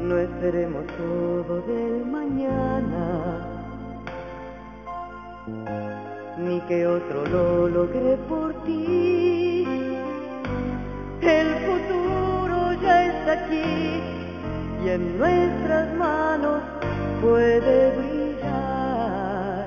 No esperemos todo del mañana, ni que otro lo logre por ti. El futuro ya está aquí y en nuestras manos puede brillar.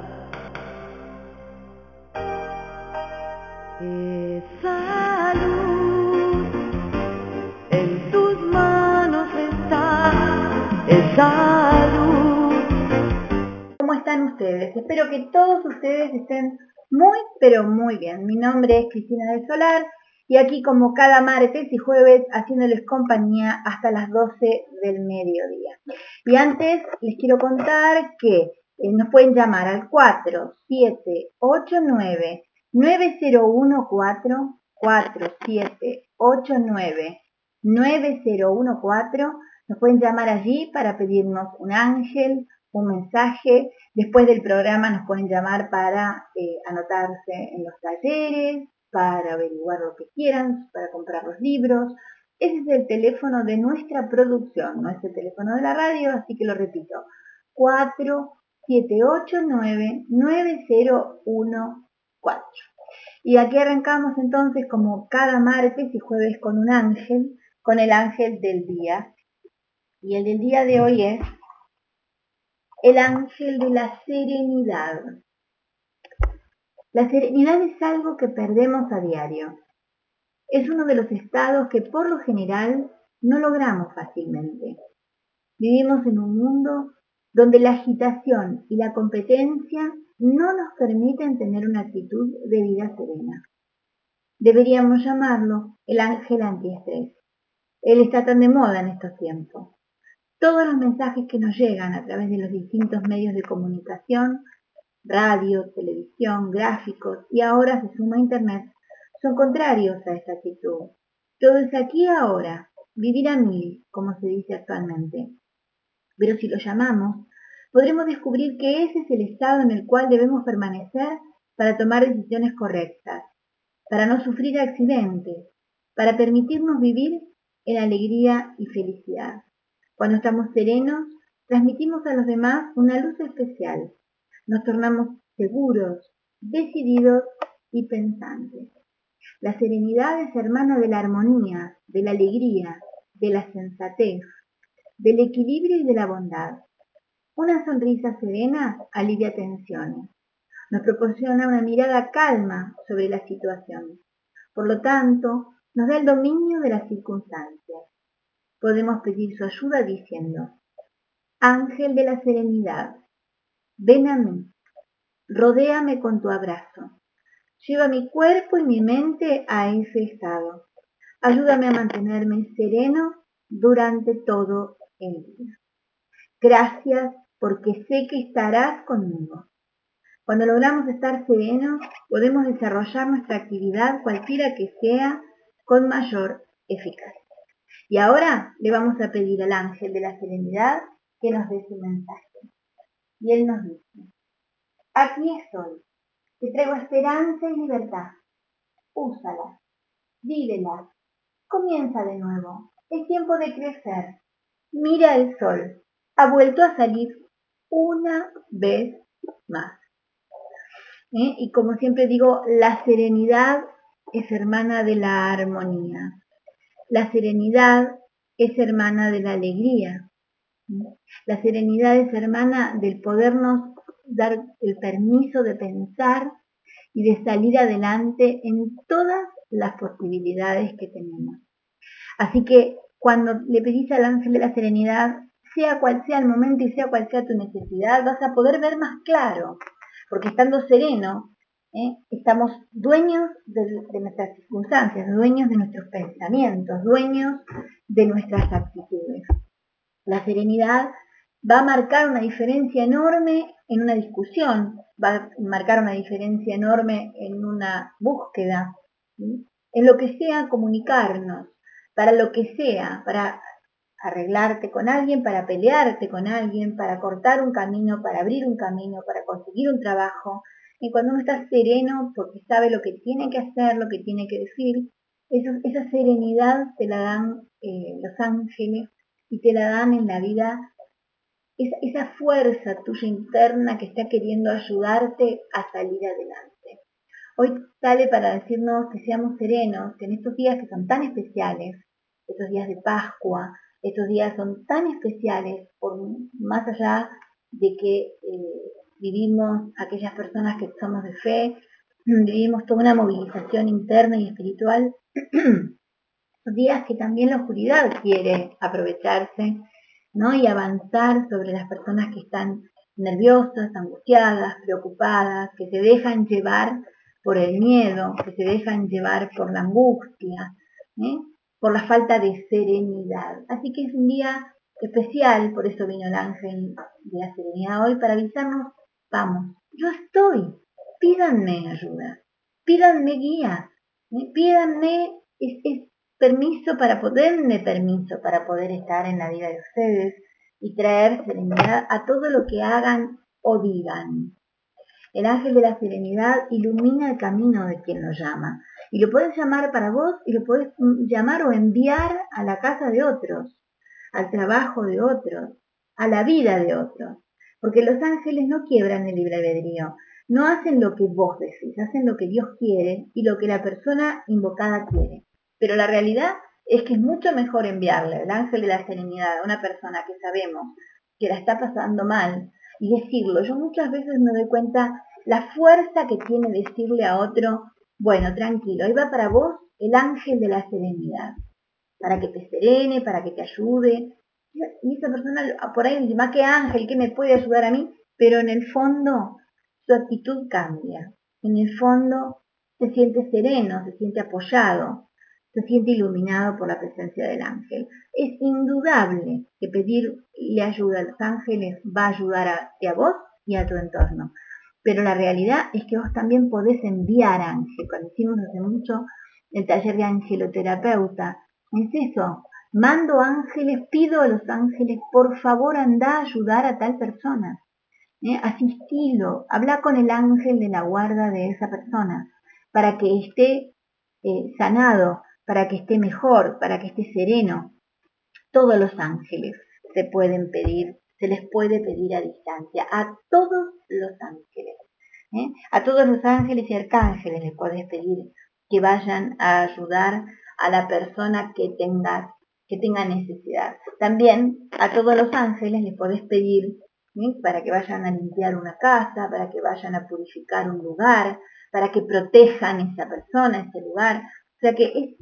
Esa luz en tus manos está, esa luz. ¿Cómo están ustedes? Espero que todos ustedes estén muy, pero muy bien. Mi nombre es Cristina del Solar y aquí como cada martes y jueves haciéndoles compañía hasta las 12 del mediodía. Y antes les quiero contar que nos pueden llamar al 4789-9014, 4789-9014. Nos pueden llamar allí para pedirnos un ángel, un mensaje. Después del programa nos pueden llamar para anotarse en los talleres, para averiguar lo que quieran, para comprar los libros. Ese es el teléfono de nuestra producción, no es el teléfono de la radio, así que lo repito, 4789-9014. Y aquí arrancamos entonces como cada martes y jueves con un ángel, con el ángel del día. Y el del día de hoy es el ángel de la serenidad. La serenidad es algo que perdemos a diario. Es uno de los estados que por lo general no logramos fácilmente. Vivimos en un mundo donde la agitación y la competencia no nos permiten tener una actitud de vida serena. Deberíamos llamarlo el ángel antiestrés. Él está tan de moda en estos tiempos. Todos los mensajes que nos llegan a través de los distintos medios de comunicación, radio, televisión, gráficos y ahora se suma Internet, son contrarios a esta actitud. Todo es aquí y ahora, vivir a mil, como se dice actualmente. Pero si lo llamamos, podremos descubrir que ese es el estado en el cual debemos permanecer para tomar decisiones correctas, para no sufrir accidentes, para permitirnos vivir en alegría y felicidad. Cuando estamos serenos, transmitimos a los demás una luz especial. Nos tornamos seguros, decididos y pensantes. La serenidad es hermana de la armonía, de la alegría, de la sensatez, del equilibrio y de la bondad. Una sonrisa serena alivia tensiones. Nos proporciona una mirada calma sobre la situación. Por lo tanto, nos da el dominio de las circunstancias. Podemos pedir su ayuda diciendo: Ángel de la serenidad, ven a mí, rodéame con tu abrazo. Lleva mi cuerpo y mi mente a ese estado. Ayúdame a mantenerme sereno durante todo el día. Gracias porque sé que estarás conmigo. Cuando logramos estar serenos, podemos desarrollar nuestra actividad, cualquiera que sea, con mayor eficacia. Y ahora le vamos a pedir al ángel de la serenidad que nos dé su mensaje. Y él nos dice: aquí estoy, te traigo esperanza y libertad. Úsala, vívela, comienza de nuevo. Es tiempo de crecer. Mira el sol, ha vuelto a salir una vez más. Y como siempre digo, la serenidad es hermana de la armonía. La serenidad es hermana de la alegría. La serenidad es hermana del podernos dar el permiso de pensar y de salir adelante en todas las posibilidades que tenemos. Así que cuando le pedís al ángel de la serenidad, sea cual sea el momento y sea cual sea tu necesidad, vas a poder ver más claro, porque estando sereno, estamos dueños de nuestras circunstancias, dueños de nuestros pensamientos, dueños de nuestras actitudes. La serenidad va a marcar una diferencia enorme en una discusión, va a marcar una diferencia enorme en una búsqueda, ¿sí? En lo que sea comunicarnos, para lo que sea, para arreglarte con alguien, para pelearte con alguien, para cortar un camino, para abrir un camino, para conseguir un trabajo. Y cuando uno está sereno porque sabe lo que tiene que hacer, lo que tiene que decir, esa serenidad te la dan los ángeles y te la dan en la vida, esa fuerza tuya interna que está queriendo ayudarte a salir adelante. Hoy sale para decirnos que seamos serenos, que en estos días que son tan especiales, estos días de Pascua, estos días son tan especiales, por más allá de que vivimos aquellas personas que somos de fe, vivimos toda una movilización interna y espiritual, días que también la oscuridad quiere aprovecharse, ¿no? Y avanzar sobre las personas que están nerviosas, angustiadas, preocupadas, que se dejan llevar por el miedo, que se dejan llevar por la angustia, ¿eh? Por la falta de serenidad. Así que es un día especial, por eso vino el ángel de la serenidad hoy, para avisarnos, vamos, yo estoy, pídanme ayuda, pídanme guía, pídanme permiso para poder estar en la vida de ustedes y traer serenidad a todo lo que hagan o digan. El ángel de la serenidad ilumina el camino de quien lo llama. Y lo puedes llamar para vos y lo puedes llamar o enviar a la casa de otros, al trabajo de otros, a la vida de otros. Porque los ángeles no quiebran el libre albedrío. No hacen lo que vos decís, hacen lo que Dios quiere y lo que la persona invocada quiere. Pero la realidad es que es mucho mejor enviarle el ángel de la serenidad a una persona que sabemos que la está pasando mal y decirlo. Yo muchas veces me doy cuenta la fuerza que tiene decirle a otro, bueno, tranquilo, ahí va para vos el ángel de la serenidad, para que te serene, para que te ayude. Y esa persona por ahí dice, más que ángel, ¿qué me puede ayudar a mí? Pero en el fondo su actitud cambia. En el fondo se siente sereno, se siente apoyado, se siente iluminado por la presencia del ángel. Es indudable que pedirle ayuda a los ángeles va a ayudar a vos y a tu entorno. Pero la realidad es que vos también podés enviar ángeles. Cuando hicimos hace mucho el taller de angeloterapeuta, es eso. Mando ángeles, pido a los ángeles, por favor anda a ayudar a tal persona. Asistilo, habla con el ángel de la guarda de esa persona, para que esté sanado, para que esté mejor, para que esté sereno. Todos los ángeles se pueden pedir, se les puede pedir a distancia, a todos los ángeles. A todos los ángeles y arcángeles les puedes pedir que vayan a ayudar a la persona que tenga necesidad. También a todos los ángeles les podés pedir para que vayan a limpiar una casa, para que vayan a purificar un lugar, para que protejan a esa persona, ese lugar. O sea que es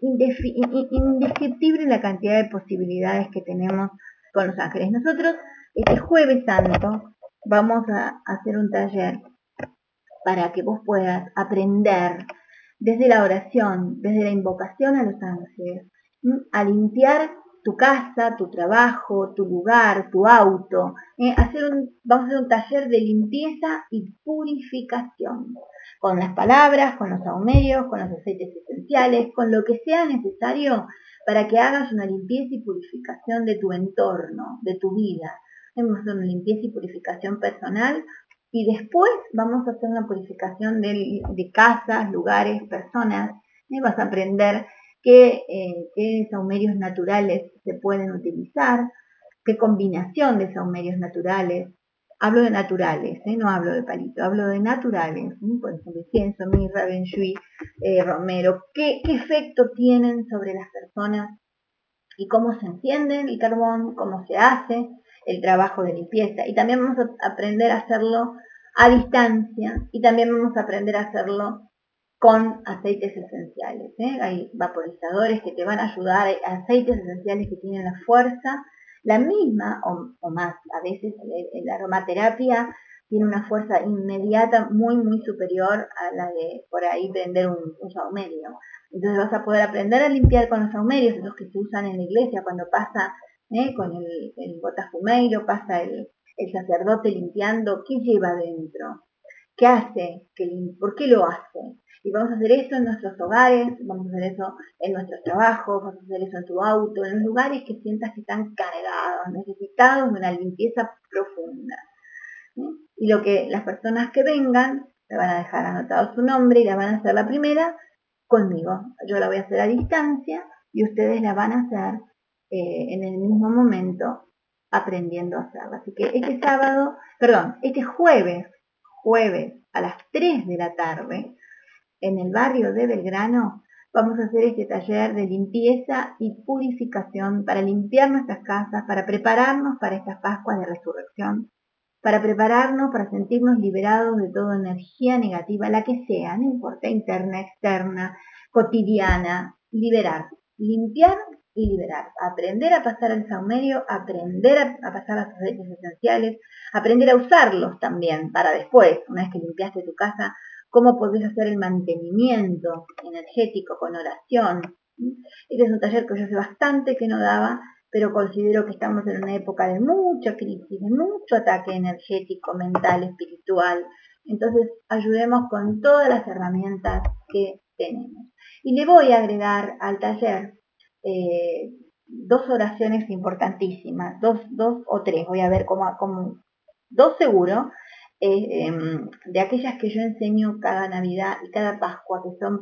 indescriptible la cantidad de posibilidades que tenemos con los ángeles. Nosotros, este Jueves Santo, vamos a hacer un taller para que vos puedas aprender desde la oración, desde la invocación a los ángeles, a limpiar tu casa, tu trabajo, tu lugar, tu auto. Vamos a hacer un taller de limpieza y purificación, con las palabras, con los saumerios, con los aceites esenciales, con lo que sea necesario para que hagas una limpieza y purificación de tu entorno, de tu vida. Vamos a hacer una limpieza y purificación personal y después vamos a hacer una purificación de casas, lugares, personas. Vas a aprender qué saumerios naturales se pueden utilizar, qué combinación de saumerios naturales. Hablo de naturales, no hablo de palito, hablo de naturales. Por ejemplo, incienso, mirra, benjuí, romero. ¿Qué efecto tienen sobre las personas y cómo se enciende el carbón, cómo se hace el trabajo de limpieza? Y también vamos a aprender a hacerlo a distancia y también vamos a aprender a hacerlo con aceites esenciales. Hay vaporizadores que te van a ayudar, hay aceites esenciales que tienen la fuerza, la misma o más. A veces la aromaterapia tiene una fuerza inmediata muy, muy superior a la de por ahí prender un saumerio. Entonces vas a poder aprender a limpiar con los saumerios, los que se usan en la iglesia cuando pasa con el botafumeiro, pasa el sacerdote limpiando. ¿Qué lleva dentro? ¿Qué hace? ¿Por qué lo hace? Y vamos a hacer eso en nuestros hogares, vamos a hacer eso en nuestros trabajos, vamos a hacer eso en tu auto, en los lugares que sientas que están cargados, necesitados de una limpieza profunda. Y las personas que vengan, le van a dejar anotado su nombre y la van a hacer la primera conmigo. Yo la voy a hacer a distancia y ustedes la van a hacer en el mismo momento aprendiendo a hacerla. Así que este jueves a las 3 de la tarde, en el barrio de Belgrano, vamos a hacer este taller de limpieza y purificación para limpiar nuestras casas, para prepararnos para estas Pascuas de Resurrección, para prepararnos, para sentirnos liberados de toda energía negativa, la que sea, no importa, interna, externa, cotidiana, liberar, limpiar y liberar, aprender a pasar al saumerio, aprender a pasar a los aceites esenciales, aprender a usarlos también para después, una vez que limpiaste tu casa, cómo podés hacer el mantenimiento energético con oración. Este es un taller que yo hace bastante que no daba, pero considero que estamos en una época de mucha crisis, de mucho ataque energético, mental, espiritual. Entonces, ayudemos con todas las herramientas que tenemos. Y le voy a agregar al taller dos oraciones importantísimas, dos o tres, voy a ver cómo dos seguro, de aquellas que yo enseño cada Navidad y cada Pascua, que son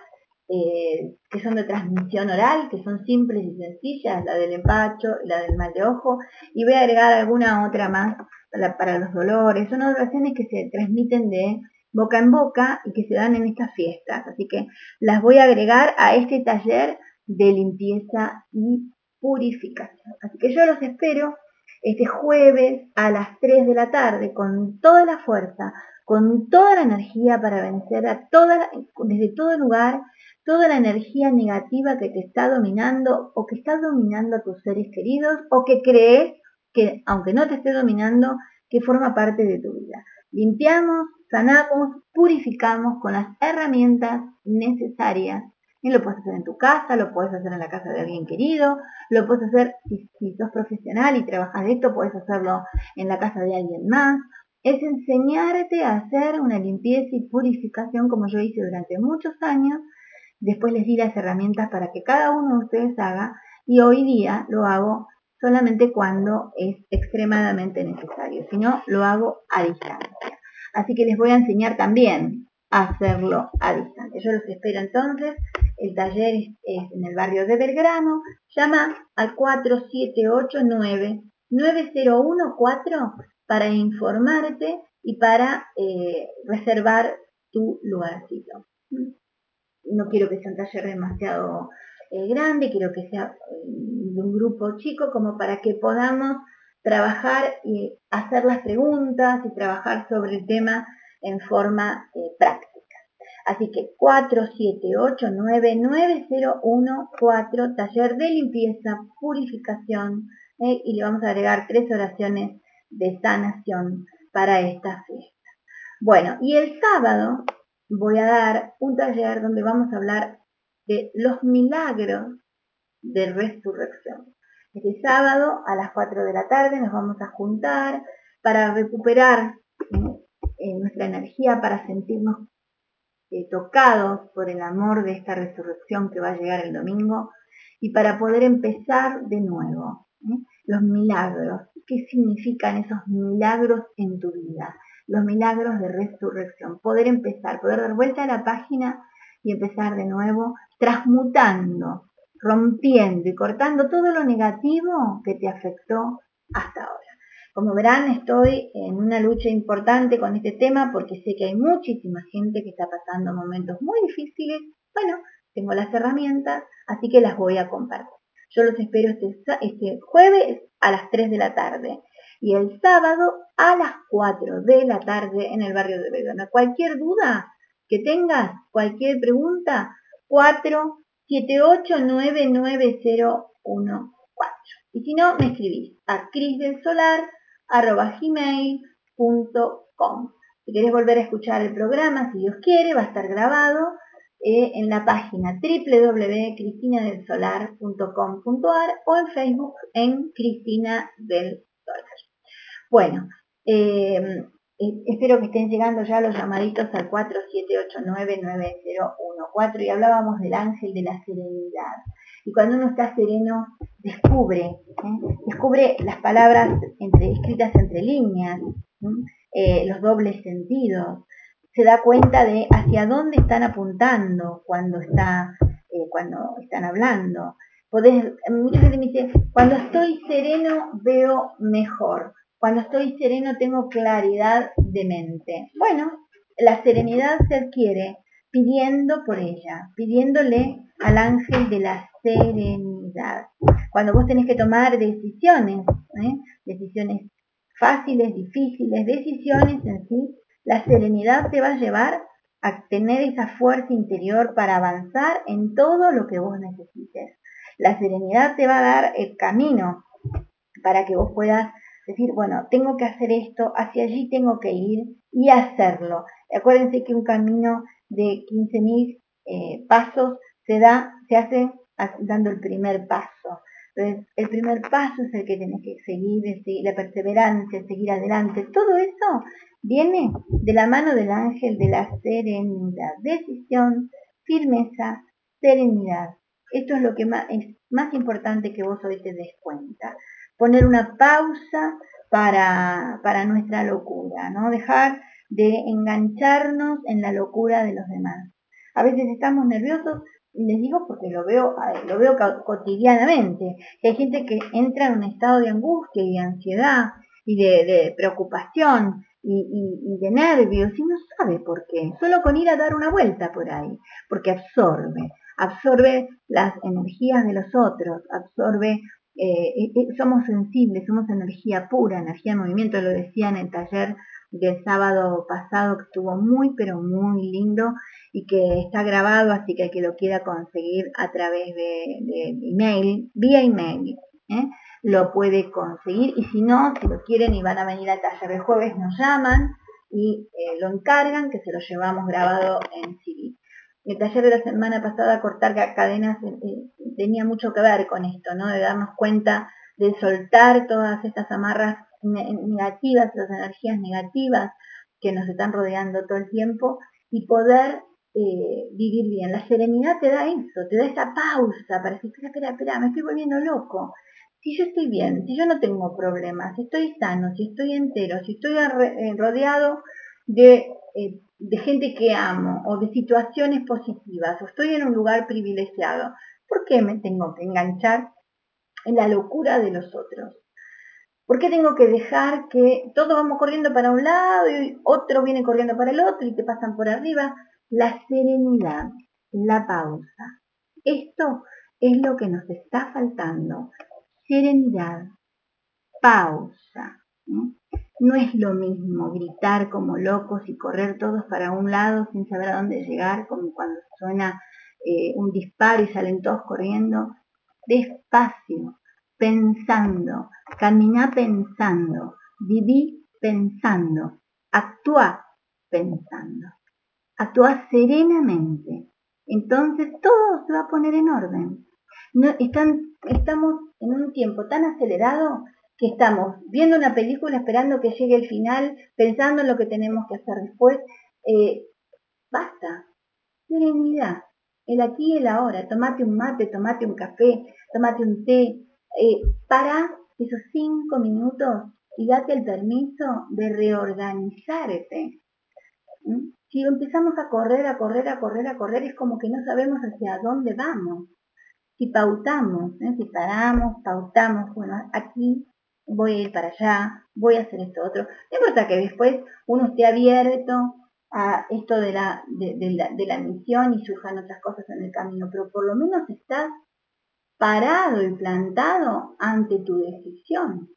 que son de transmisión oral, que son simples y sencillas, la del empacho, la del mal de ojo, y voy a agregar alguna otra más para los dolores. Son oraciones que se transmiten de boca en boca y que se dan en estas fiestas, así que las voy a agregar a este taller de limpieza y purificación. Así que yo los espero este jueves a las 3 de la tarde con toda la fuerza, con toda la energía para vencer desde todo lugar, toda la energía negativa que te está dominando o que está dominando a tus seres queridos o que crees que, aunque no te esté dominando, que forma parte de tu vida. Limpiamos, sanamos, purificamos con las herramientas necesarias. Y lo puedes hacer en tu casa, lo puedes hacer en la casa de alguien querido, lo puedes hacer si sos profesional y trabajas de esto, puedes hacerlo en la casa de alguien más. Es enseñarte a hacer una limpieza y purificación como yo hice durante muchos años. Después les di las herramientas para que cada uno de ustedes haga y hoy día lo hago solamente cuando es extremadamente necesario, si no, lo hago a distancia. Así que les voy a enseñar también a hacerlo a distancia. Yo los espero entonces. El taller es en el barrio de Belgrano. Llama al 4789-9014 para informarte y para reservar tu lugarcito. No quiero que sea un taller demasiado grande, quiero que sea de un grupo chico como para que podamos trabajar y hacer las preguntas y trabajar sobre el tema en forma práctica. Así que 4789-9014, taller de limpieza, purificación, y le vamos a agregar 3 oraciones de sanación para esta fiesta. Bueno, y el sábado voy a dar un taller donde vamos a hablar de los milagros de resurrección. Este sábado a las 4 de la tarde nos vamos a juntar para recuperar nuestra energía, para sentirnos tocados por el amor de esta resurrección que va a llegar el domingo y para poder empezar de nuevo. Los milagros, ¿qué significan esos milagros en tu vida? Los milagros de resurrección, poder empezar, poder dar vuelta a la página y empezar de nuevo, transmutando, rompiendo y cortando todo lo negativo que te afectó hasta ahora. Como verán, estoy en una lucha importante con este tema porque sé que hay muchísima gente que está pasando momentos muy difíciles. Bueno, tengo las herramientas, así que las voy a compartir. Yo los espero este jueves a las 3 de la tarde y el sábado a las 4 de la tarde en el barrio de Belgrano. Cualquier duda que tengas, cualquier pregunta, 47899014. Y si no, me escribís a crisdelsolar@gmail.com. Si querés volver a escuchar el programa, si Dios quiere, va a estar grabado en la página www.cristinadelsolar.com.ar o en Facebook en Cristina del Solar. Bueno, espero que estén llegando ya los llamaditos al 47899014 y hablábamos del ángel de la serenidad. Y cuando uno está sereno, descubre las palabras escritas entre líneas, los dobles sentidos, se da cuenta de hacia dónde están apuntando cuando están hablando. Mucha gente me dice, cuando estoy sereno veo mejor, cuando estoy sereno tengo claridad de mente. Bueno, la serenidad se adquiere pidiendo por ella, pidiéndole al ángel de la serenidad. Cuando vos tenés que tomar decisiones, decisiones fáciles, difíciles, decisiones en sí, la serenidad te va a llevar a tener esa fuerza interior para avanzar en todo lo que vos necesites. La serenidad te va a dar el camino para que vos puedas decir, bueno, tengo que hacer esto, hacia allí tengo que ir y hacerlo. Acuérdense que un camino de 15.000 pasos se hace dando el primer paso. Entonces, el primer paso es el que tenés que seguir, la perseverancia, seguir adelante. Todo eso viene de la mano del ángel de la serenidad. Decisión, firmeza, serenidad. Esto es lo que es más importante que vos hoy te des cuenta. Poner una pausa para nuestra locura, ¿no? Dejar de engancharnos en la locura de los demás. A veces estamos nerviosos, y les digo porque lo veo cotidianamente, que hay gente que entra en un estado de angustia y de ansiedad y de preocupación y de nervios y no sabe por qué, solo con ir a dar una vuelta por ahí, porque absorbe las energías de los otros, somos sensibles, somos energía pura, energía en movimiento, lo decía en el taller del sábado pasado, que estuvo muy, pero muy lindo y que está grabado, así que el que lo quiera conseguir a través de email, vía email, lo puede conseguir, y si no, si lo quieren y van a venir al taller de jueves, nos llaman y lo encargan, que se lo llevamos grabado en CD. El taller de la semana pasada, cortar cadenas, tenía mucho que ver con esto, ¿no? De darnos cuenta, de soltar todas estas amarras negativas, las energías negativas que nos están rodeando todo el tiempo y poder vivir bien. La serenidad te da eso, te da esa pausa para decir, espera, me estoy volviendo loco. Si yo estoy bien, si yo no tengo problemas, si estoy sano, si estoy entero, si estoy rodeado de gente que amo o de situaciones positivas, o estoy en un lugar privilegiado, ¿por qué me tengo que enganchar en la locura de los otros? ¿Por qué tengo que dejar que todos vamos corriendo para un lado y otro viene corriendo para el otro y te pasan por arriba? La serenidad, la pausa. Esto es lo que nos está faltando. Serenidad, pausa. No es lo mismo gritar como locos y correr todos para un lado sin saber a dónde llegar, como cuando suena un disparo y salen todos corriendo. Despacio, pensando, caminá pensando, viví pensando, actúa pensando, actúa serenamente. Entonces todo se va a poner en orden. No, estamos en un tiempo tan acelerado que estamos viendo una película esperando que llegue el final, pensando en lo que tenemos que hacer después. Basta, serenidad, el aquí y el ahora. Tomate un mate, tomate un café, tomate un té. Para esos 5 minutos y date el permiso de reorganizarte. Si empezamos a correr, es como que no sabemos hacia dónde vamos. Si pautamos, si paramos, pautamos, bueno, aquí voy a ir para allá, voy a hacer esto otro. No importa que después uno esté abierto a esto de la misión y surjan otras cosas en el camino, pero por lo menos estás parado y plantado ante tu decisión.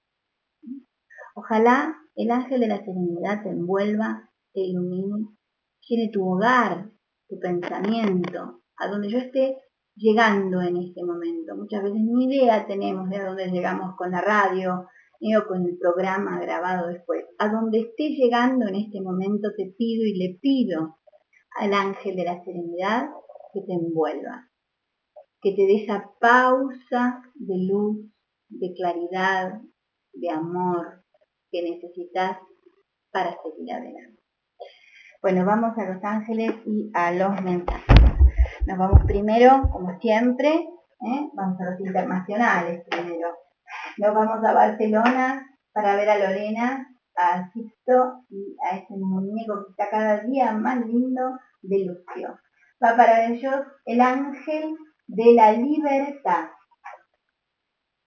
Ojalá el ángel de la serenidad te envuelva, te ilumine, llene tu hogar, tu pensamiento, a donde yo esté llegando en este momento. Muchas veces ni idea tenemos de a dónde llegamos con la radio o con el programa grabado después. A donde esté llegando en este momento te pido y le pido al ángel de la serenidad que te envuelva, que te dé esa pausa de luz, de claridad, de amor que necesitas para seguir adelante. Bueno, vamos a Los Ángeles y a los mensajes. Nos vamos primero, como siempre, vamos a los internacionales primero. Nos vamos a Barcelona para ver a Lorena, a Sixto y a ese muñeco que está cada día más lindo de Lucio. Va para ellos el ángel de la libertad.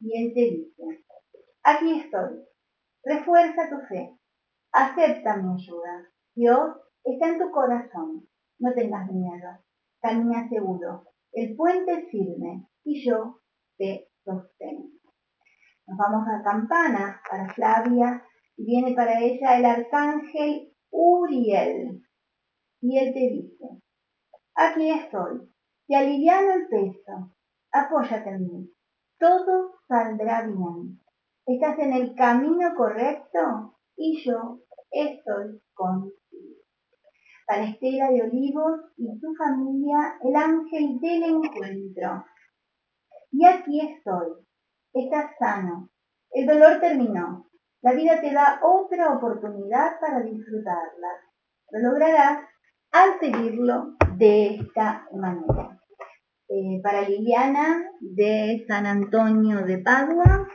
Y él te dice, aquí estoy, refuerza tu fe, acepta mi ayuda. Dios está en tu corazón, no tengas miedo, camina seguro, el puente es firme y yo te sostengo. Nos vamos a campana para Flavia y viene para ella el arcángel Uriel. Y él te dice, aquí estoy, te aliviano el peso, apóyate en mí, todo saldrá bien. Estás en el camino correcto y yo estoy contigo. Para Estela de Olivos y su familia, el ángel del encuentro. Y aquí estoy, estás sano, el dolor terminó, la vida te da otra oportunidad para disfrutarla. Lo lograrás al pedirlo de esta manera. Para Liliana de San Antonio de Padua,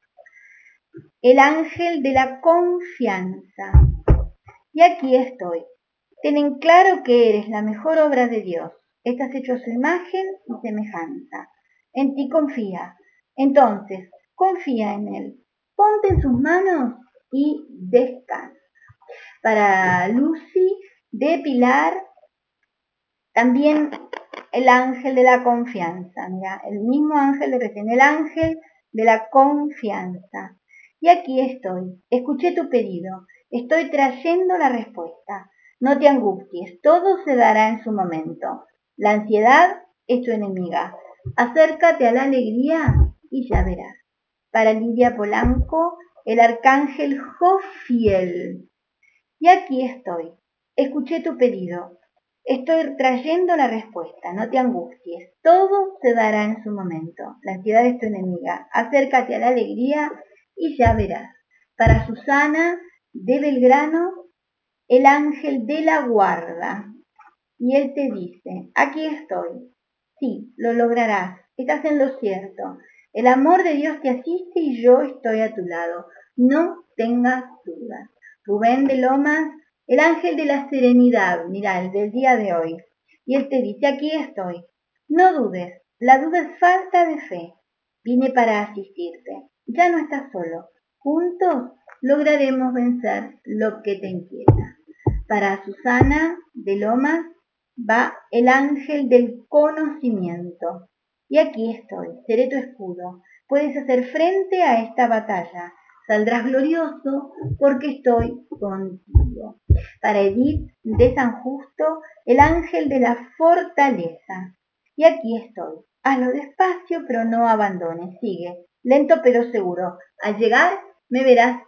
el ángel de la confianza. Y aquí estoy. Ten en claro que eres la mejor obra de Dios. Estás hecho a su imagen y semejanza. En ti confía. Entonces, confía en Él. Ponte en sus manos y descansa. Para Lucy de Pilar, también el ángel de la confianza. Mira, el mismo ángel de recién, el ángel de la confianza. Y aquí estoy. Escuché tu pedido. Estoy trayendo la respuesta. No te angusties, todo se dará en su momento. La ansiedad es tu enemiga. Acércate a la alegría y ya verás. Para Lidia Polanco, el arcángel Jofiel. Y aquí estoy. Escuché tu pedido. Estoy trayendo la respuesta. No te angusties. Todo se dará en su momento. La ansiedad es tu enemiga. Acércate a la alegría y ya verás. Para Susana de Belgrano, el ángel de la guarda. Y él te dice, aquí estoy. Sí, lo lograrás. Estás en lo cierto. El amor de Dios te asiste y yo estoy a tu lado. No tengas dudas. Rubén de Lomas, el ángel de la serenidad, mira, el del día de hoy. Y él te dice, aquí estoy. No dudes. La duda es falta de fe. Vine para asistirte. Ya no estás solo. Juntos lograremos vencer lo que te inquieta. Para Susana de Lomas va el ángel del conocimiento. Y aquí estoy, seré tu escudo. Puedes hacer frente a esta batalla. Saldrás glorioso porque estoy contigo. Para Edith de San Justo, el ángel de la fortaleza. Y aquí estoy. Hazlo despacio, pero no abandones. Sigue, lento pero seguro. Al llegar me verás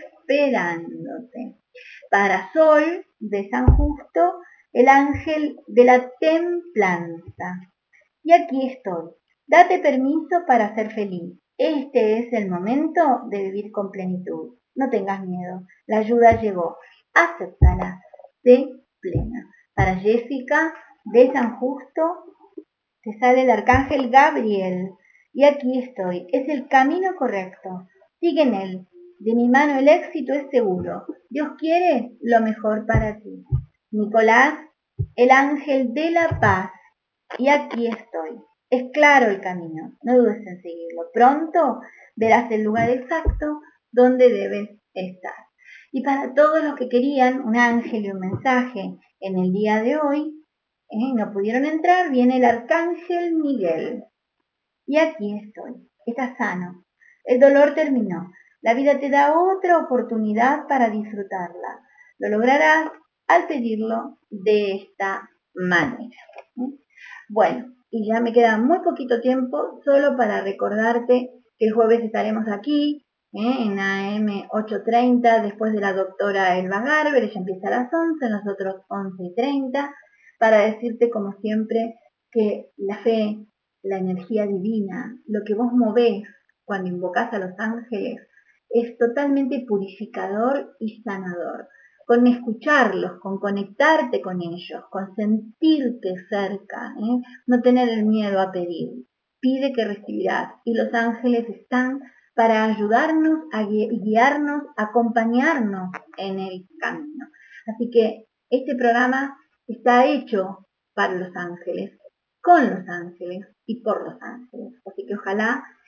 esperándote. Para Sol de San Justo, el ángel de la templanza. Y aquí estoy. Date permiso para ser feliz. Este es el momento de vivir con plenitud. No tengas miedo. La ayuda llegó. Acéptala. Sé plena. Para Jessica de San Justo, te sale el arcángel Gabriel. Y aquí estoy. Es el camino correcto. Sigue en él. De mi mano el éxito es seguro. Dios quiere lo mejor para ti. Nicolás, el ángel de la paz. Y aquí estoy. Es claro el camino. No dudes en seguirlo. Pronto verás el lugar exacto donde debes estar. Y para todos los que querían un ángel y un mensaje en el día de hoy, no pudieron entrar, viene el arcángel Miguel. Y aquí estoy. Estás sano. El dolor terminó. La vida te da otra oportunidad para disfrutarla. Lo lograrás al pedirlo de esta manera. Bueno, y ya me queda muy poquito tiempo solo para recordarte que el jueves estaremos aquí en AM 8:30 después de la doctora Elba Garber. Ella empieza a las 11, nosotros 11:30, para decirte como siempre que la fe, la energía divina, lo que vos movés cuando invocás a los ángeles, es totalmente purificador y sanador. Con escucharlos, con conectarte con ellos, con sentirte cerca, no tener el miedo a pedir. Pide que recibirás y los ángeles están para ayudarnos, a guiarnos, acompañarnos en el camino. Así que este programa está hecho para los ángeles, con los ángeles y por los ángeles. Así que ojalá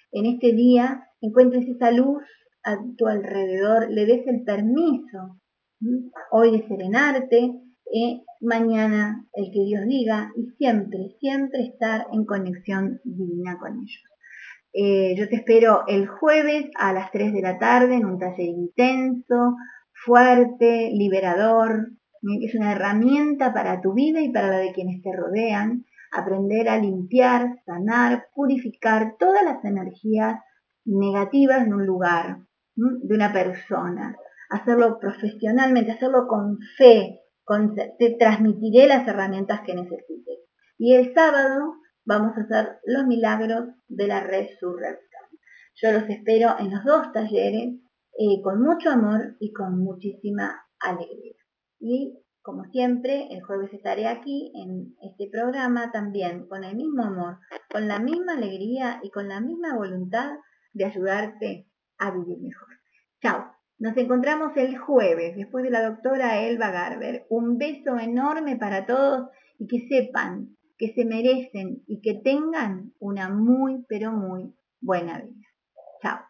en este día encuentres esa luz a tu alrededor, le des el permiso hoy de serenarte, mañana el que Dios diga, y siempre, siempre estar en conexión divina con ellos. Yo te espero el jueves a las 3 de la tarde en un taller intenso, fuerte, liberador. Es una herramienta para tu vida y para la de quienes te rodean. Aprender a limpiar, sanar, purificar todas las energías negativas de un lugar, de una persona. Hacerlo profesionalmente, hacerlo con fe, te transmitiré las herramientas que necesites. Y el sábado vamos a hacer los milagros de la resurrección. Yo los espero en los dos talleres con mucho amor y con muchísima alegría. Y como siempre, el jueves estaré aquí en este programa también con el mismo amor, con la misma alegría y con la misma voluntad de ayudarte a vivir mejor. Chao. Nos encontramos el jueves después de la doctora Elba Garber. Un beso enorme para todos y que sepan que se merecen y que tengan una muy, pero muy buena vida. Chao.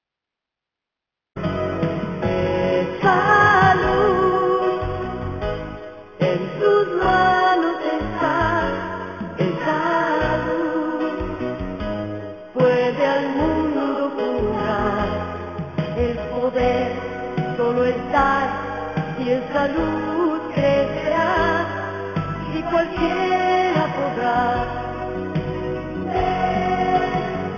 Esa luz en tus manos está, esa luz puede al mundo curar. El poder solo está y esa luz crecerá y cualquiera podrá ver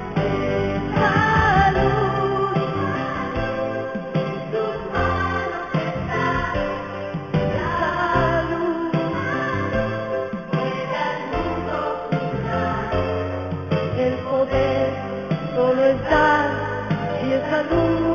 esa luz. En tus manos está, esa luz puede al mundo curar. El poder solo está y esa luz